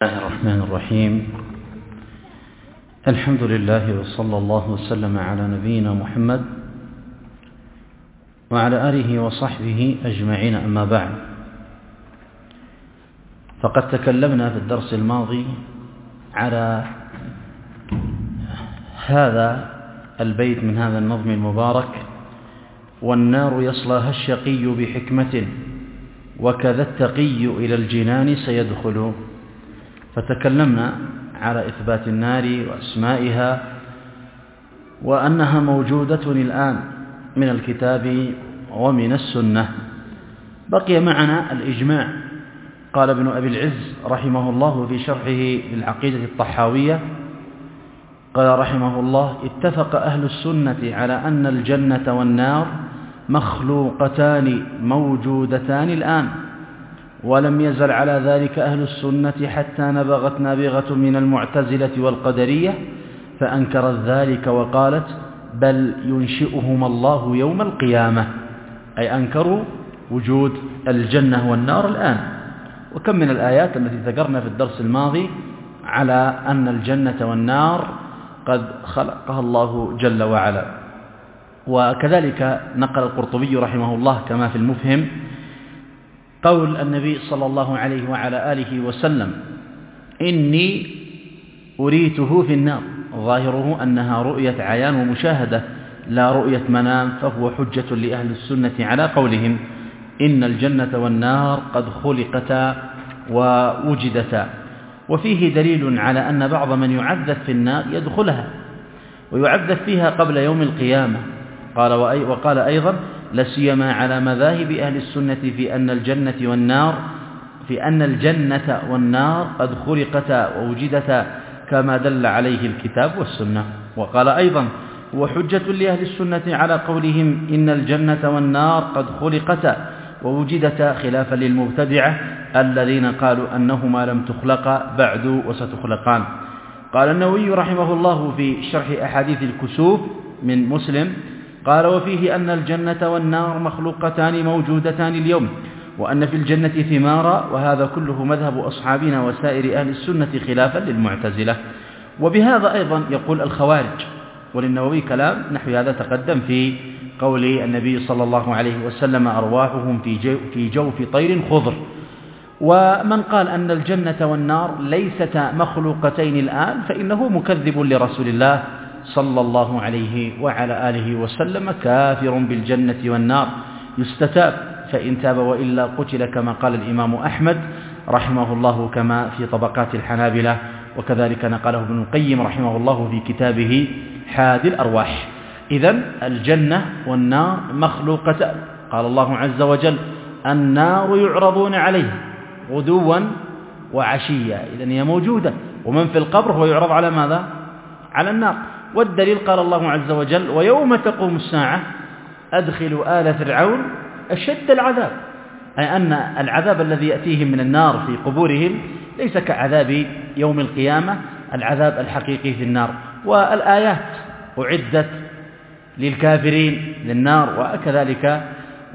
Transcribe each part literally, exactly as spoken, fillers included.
بسم الله الرحمن الرحيم. الحمد لله وصلى الله وسلم على نبينا محمد وعلى آله وصحبه أجمعين، أما بعد، فقد تكلمنا في الدرس الماضي على هذا البيت من هذا النظم المبارك: والنار يصلاها الشقي بحكمة وكذا التقي إلى الجنان سيدخل. فتكلمنا على إثبات النار وأسمائها وأنها موجودة الآن من الكتاب ومن السنة. بقي معنا الإجماع. قال ابن أبي العز رحمه الله في شرحه للعقيدة الطحاوية، قال رحمه الله: اتفق أهل السنة على أن الجنة والنار مخلوقتان موجودتان الآن، ولم يزل على ذلك أهل السنة حتى نبغت نابغة من المعتزلة والقدرية فأنكرت ذلك وقالت: بل ينشئهما الله يوم القيامة، أي أنكروا وجود الجنة والنار الآن. وكم من الآيات التي ذكرنا في الدرس الماضي على أن الجنة والنار قد خلقها الله جل وعلا. وكذلك نقل القرطبي رحمه الله كما في المفهم قول النبي صلى الله عليه وعلى آله وسلم: إني أريته في النار، ظاهره أنها رؤية عيان ومشاهدة لا رؤية منام، فهو حجة لأهل السنة على قولهم إن الجنة والنار قد خلقتا ووجدتا. وفيه دليل على أن بعض من يعذب في النار يدخلها ويعذب فيها قبل يوم القيامة. قال وقال أيضا: لسيما على مذاهب أهل السنة في أن الجنة والنار في أن الجنة والنار قد خلقتا ووجدتا كما دل عليه الكتاب والسنة. وقال أيضا: وحجة لأهل السنة على قولهم إن الجنة والنار قد خلقتا ووجدتا، خلافا للمبتدعة الذين قالوا أنهما لم تخلقا بعد وستخلقان. قال النووي رحمه الله في شرح أحاديث الكسوف من مسلم، قال: وفيه أن الجنة والنار مخلوقتان موجودتان اليوم، وأن في الجنة ثمارا، وهذا كله مذهب أصحابنا وسائر أهل السنة خلافا للمعتزلة. وبهذا أيضا يقول الخوارج. وللنووي كلام نحو هذا تقدم في قول النبي صلى الله عليه وسلم: أرواحهم في جوف طير خضر. ومن قال أن الجنة والنار ليستا مخلوقتين الآن فإنه مكذب لرسول الله صلى الله عليه وعلى آله وسلم، كافر بالجنة والنار، يستتاب فإن تاب وإلا قتل، كما قال الإمام أحمد رحمه الله كما في طبقات الحنابلة. وكذلك نقله ابن القيم رحمه الله في كتابه حادي الأرواح. إذن الجنة والنار مخلوقتان. قال الله عز وجل: النار يعرضون عليها غدوا وعشيا. إذن هي موجودة، ومن في القبر هو يعرض على ماذا؟ على النار. والدليل قال الله عز وجل: ويوم تقوم الساعة أدخلوا آل فرعون أشد العذاب، أي أن العذاب الذي يأتيهم من النار في قبورهم ليس كعذاب يوم القيامة، العذاب الحقيقي في النار. والآيات أعدت للكافرين للنار، وكذلك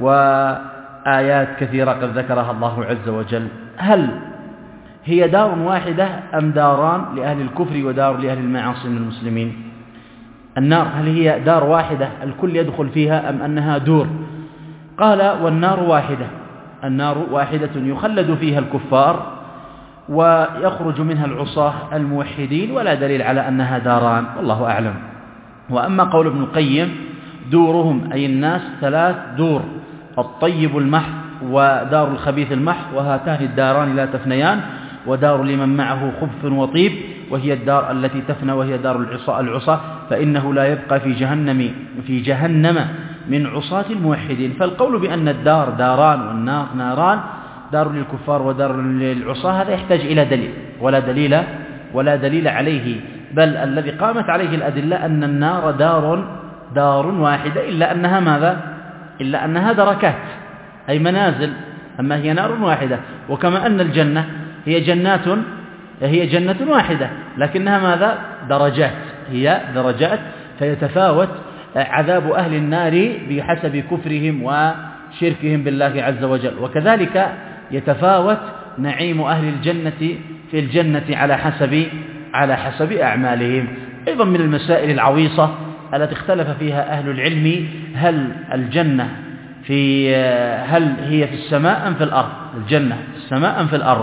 وآيات كثيرة قد ذكرها الله عز وجل. هل هي دار واحدة أم داران لأهل الكفر ودار لأهل المعاصي من المسلمين؟ النار هل هي دار واحدة الكل يدخل فيها أم أنها دور؟ قال: والنار واحدة، النار واحدة يخلد فيها الكفار ويخرج منها العصاة الموحدين، ولا دليل على أنها داران، والله أعلم. وأما قول ابن القيم: دورهم أي الناس ثلاث دور: الطيب المحض ودار الخبيث المحض، وهاتان الداران لا تفنيان، ودار لمن معه خبث وطيب، وهي الدار التي تفنى وهي دار العصاة العصاة فإنه لا يبقى في جهنم في جهنم من عصاة الموحدين. فالقول بأن الدار داران والنار ناران، دار للكفار ودار للعصاة، هذا يحتاج إلى دليل، ولا دليل ولا دليل عليه، بل الذي قامت عليه الأدلة أن النار دار دار واحدة، إلا أنها ماذا؟ إلا أنها دركات، أي منازل، أما هي نار واحدة. وكما أن الجنة هي جنات هي جنة واحدة، لكنها ماذا؟ درجات، هي درجات، فيتفاوت عذاب أهل النار بحسب كفرهم وشركهم بالله عز وجل. وكذلك يتفاوت نعيم أهل الجنة في الجنة على حسب على حسب أعمالهم. أيضا من المسائل العويصة التي اختلف فيها أهل العلم، هل الجنة في هل هي في السماء أم في الأرض؟ الجنة في السماء أم في الأرض؟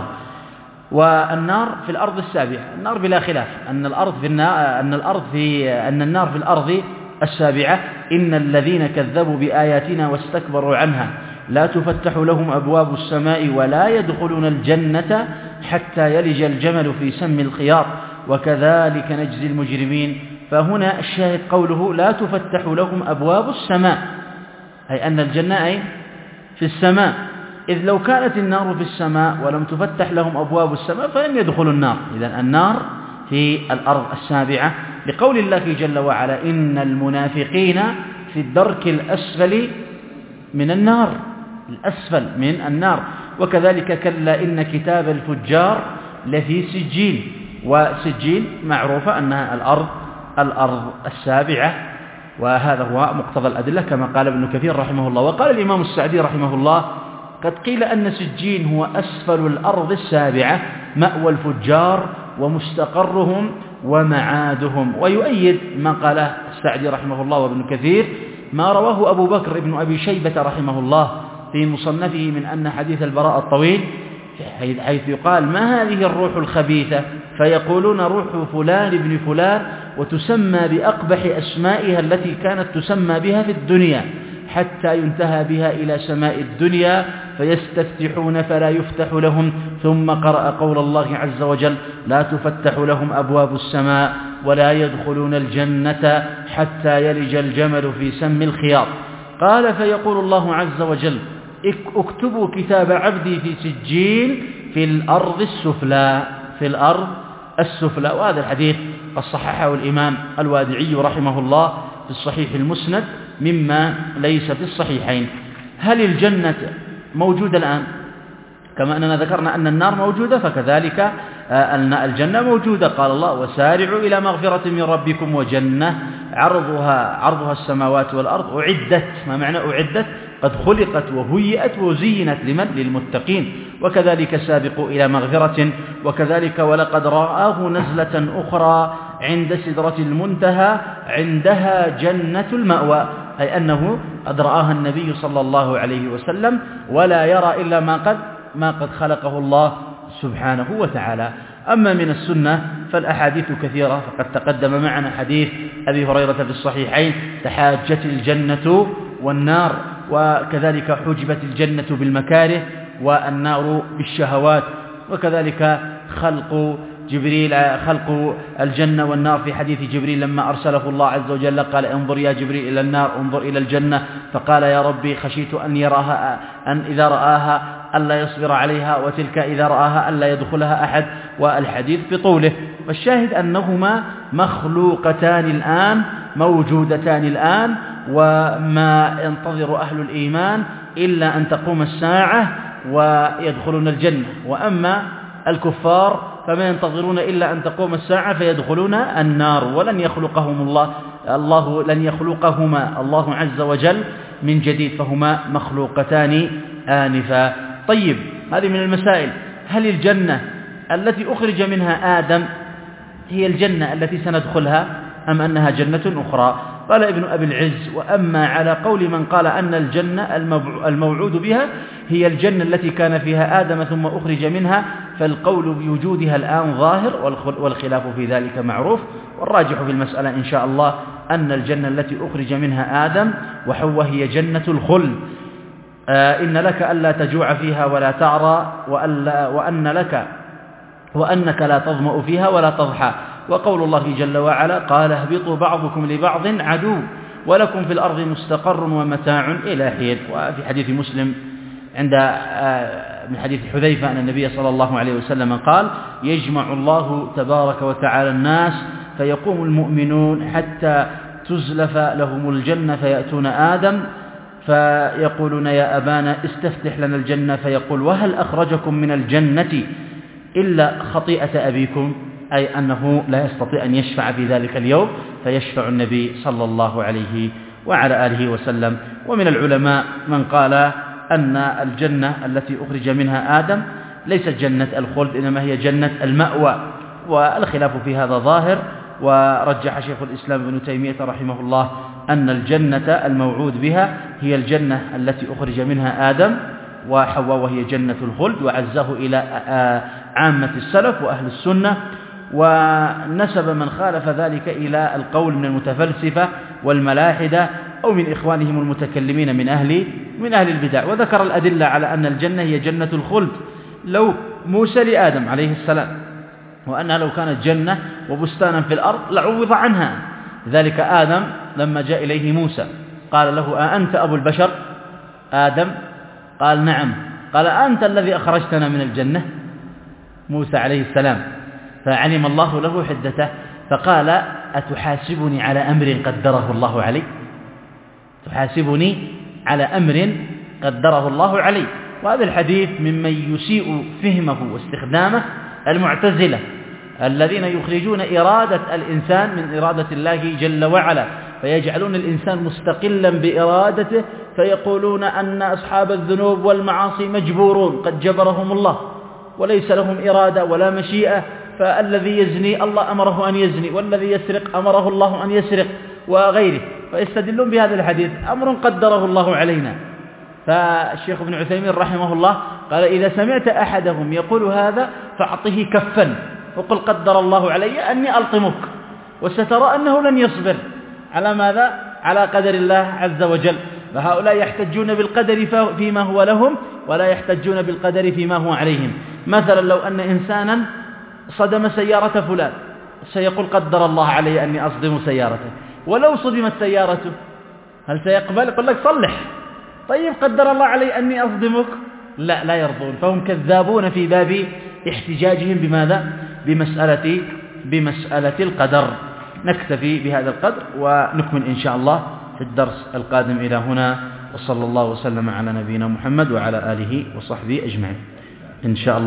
والنار في الأرض السابعة. النار بلا خلاف أن الأرض في النار أن الأرض في أن النار في الأرض السابعة. إن الذين كذبوا بآياتنا واستكبروا عنها لا تفتح لهم أبواب السماء ولا يدخلون الجنة حتى يلج الجمل في سم الخياط وكذلك نجزي المجرمين. فهنا الشاهد قوله لا تفتح لهم أبواب السماء، أي أن الجنة أي في السماء، إذ لو كانت النار في السماء ولم تفتح لهم أبواب السماء فلن يدخلوا النار. إذن النار في الأرض السابعة، لقول الله جل وعلا إن المنافقين في الدرك الأسفل من النار، الأسفل من النار. وكذلك كلا إن كتاب الفجار لفي سجين، وسجين معروفة أنها الأرض الأرض السابعة، وهذا هو مقتضى الأدلة كما قال ابن كثير رحمه الله. وقال الإمام السعدي رحمه الله قد قيل أن سجين هو أسفل الأرض السابعة مأوى الفجار ومستقرهم ومعادهم. ويؤيد ما قاله السعدي رحمه الله وابن كثير ما رواه أبو بكر ابن أبي شيبة رحمه الله في مصنفه من أن حديث البراء الطويل حيث يقال ما هذه الروح الخبيثة فيقولون روح فلان ابن فلان، وتسمى بأقبح أسمائها التي كانت تسمى بها في الدنيا حتى ينتهى بها إلى سماء الدنيا فيستفتحون فلا يفتح لهم. ثم قرأ قول الله عز وجل لا تفتح لهم أبواب السماء ولا يدخلون الجنة حتى يلج الجمل في سم الخياط. قال فيقول الله عز وجل اكتبوا كتاب عبدي في سجين في الأرض السفلى، في الأرض السفلى. وهذا الحديث قد صححه الإمام الوادعي رحمه الله في الصحيح المسند مما ليس في الصحيحين. هل الجنة موجودة الآن؟ كما أننا ذكرنا أن النار موجودة فكذلك أن الجنة موجودة. قال الله وسارعوا إلى مغفرة من ربكم وجنة عرضها عرضها السماوات والأرض أعدت. ما معنى أعدت؟ قد خلقت وهيئت وزينت لمن؟ للمتقين. وكذلك سابقوا إلى مغفرة. وكذلك ولقد رآه نزلة أخرى عند سدرة المنتهى عندها جنة المأوى، أي أنه قد رآها النبي صلى الله عليه وسلم ولا يرى إلا ما قد ما قد خلقه الله سبحانه وتعالى. أما من السنة فالأحاديث كثيرة، فقد تقدم معنا حديث أبي هريرة في الصحيحين تحاجت الجنة والنار، وكذلك حجبت الجنة بالمكاره والنار بالشهوات. وكذلك خلق جبريل خلق الجنة والنار في حديث جبريل لما أرسله الله عز وجل قال انظر يا جبريل إلى النار انظر إلى الجنة، فقال يا ربي خشيت أن يراها أن إذا رآها ألا يصبر عليها، وتلك إذا رآها ألا يدخلها أحد. والحديث بطوله. والشاهد أنهما مخلوقتان الآن موجودتان الآن، وما ينتظر أهل الإيمان إلا أن تقوم الساعة ويدخلون الجنة. وأما الكفار فما ينتظرون إلا أن تقوم الساعة فيدخلون النار، ولن يخلقهم الله الله لن يخلقهما الله عز وجل من جديد، فهما مخلوقتان آنفا. طيب، هذه من المسائل. هل الجنة التي أخرج منها آدم هي الجنة التي سندخلها أم أنها جنة أخرى؟ قال ابن أبي العز وأما على قول من قال أن الجنة الموعود بها هي الجنة التي كان فيها آدم ثم أخرج منها فالقول بوجودها الآن ظاهر، والخلاف في ذلك معروف. والراجح في المسألة إن شاء الله أن الجنة التي أخرج منها آدم وحواء هي جنة الخلد. آه إن لك ألا تجوع فيها ولا تعرى وألا وأن لك وأنك لا تظمأ فيها ولا تضحى. وقول الله جل وعلا قال اهبطوا بعضكم لبعض عدو ولكم في الأرض مستقر ومتاع إلى حين. وفي حديث مسلم عند من حديث حذيفة أن النبي صلى الله عليه وسلم قال يجمع الله تبارك وتعالى الناس فيقوم المؤمنون حتى تزلف لهم الجنة فيأتون آدم فيقولون يا أبانا استفتح لنا الجنة، فيقول وهل أخرجكم من الجنة إلا خطيئة أبيكم، أي أنه لا يستطيع أن يشفع في ذلك اليوم، فيشفع النبي صلى الله عليه وعلى آله وسلم. ومن العلماء من قال أن الجنة التي أخرج منها آدم ليست جنة الخلد، إنما هي جنة المأوى، والخلاف في هذا ظاهر. ورجح شيخ الإسلام ابن تيمية رحمه الله أن الجنة الموعود بها هي الجنة التي أخرج منها آدم وحواء، وهي جنة الخلد، وعزاه إلى عامة السلف وأهل السنة، ونسب من خالف ذلك إلى القول من المتفلسفة والملاحدة أو من إخوانهم المتكلمين من أهل من أهل البدع. وذكر الأدلة على أن الجنة هي جنة الخلد لو موسى لآدم عليه السلام، وأنها لو كانت جنة وبستانا في الأرض لعوض عنها. ذلك آدم لما جاء إليه موسى قال له: أأنت أبو البشر؟ آدم قال: نعم. قال: أنت الذي أخرجتنا من الجنة؟ موسى عليه السلام. فعلم الله له حدته فقال: أتحاسبني على أمر قدره الله علي؟ تحاسبني على أمر قدره الله علي. وهذا الحديث ممن يسيء فهمه واستخدامه المعتزلة الذين يخرجون إرادة الإنسان من إرادة الله جل وعلا، فيجعلون الإنسان مستقلا بإرادته، فيقولون أن أصحاب الذنوب والمعاصي مجبورون قد جبرهم الله وليس لهم إرادة ولا مشيئة، فالذي يزني الله أمره أن يزني، والذي يسرق أمره الله أن يسرق وغيره، فيستدلون بهذا الحديث أمر قدره الله علينا. فالشيخ ابن عثيمين رحمه الله قال: إذا سمعت أحدهم يقول هذا فأعطه كفا وقل: قدر الله علي أني ألطمك، وسترى أنه لن يصبر على ماذا؟ على قدر الله عز وجل. فهؤلاء يحتجون بالقدر فيما هو لهم، ولا يحتجون بالقدر فيما هو عليهم. مثلا لو أن إنسانا صدم سيارة فلان سيقول: قدر الله علي أني أصدم سيارته. ولو صدمت سيارته هل سيقبل؟ يقول لك: صلح. طيب قدر الله علي أني أصدمك؟ لا لا يرضون. فهم كذابون في باب احتجاجهم بماذا؟ بمسألة بمسألة القدر. نكتفي بهذا القدر ونكمل إن شاء الله في الدرس القادم. إلى هنا، وصلى الله وسلم على نبينا محمد وعلى آله وصحبه أجمعين إن شاء الله.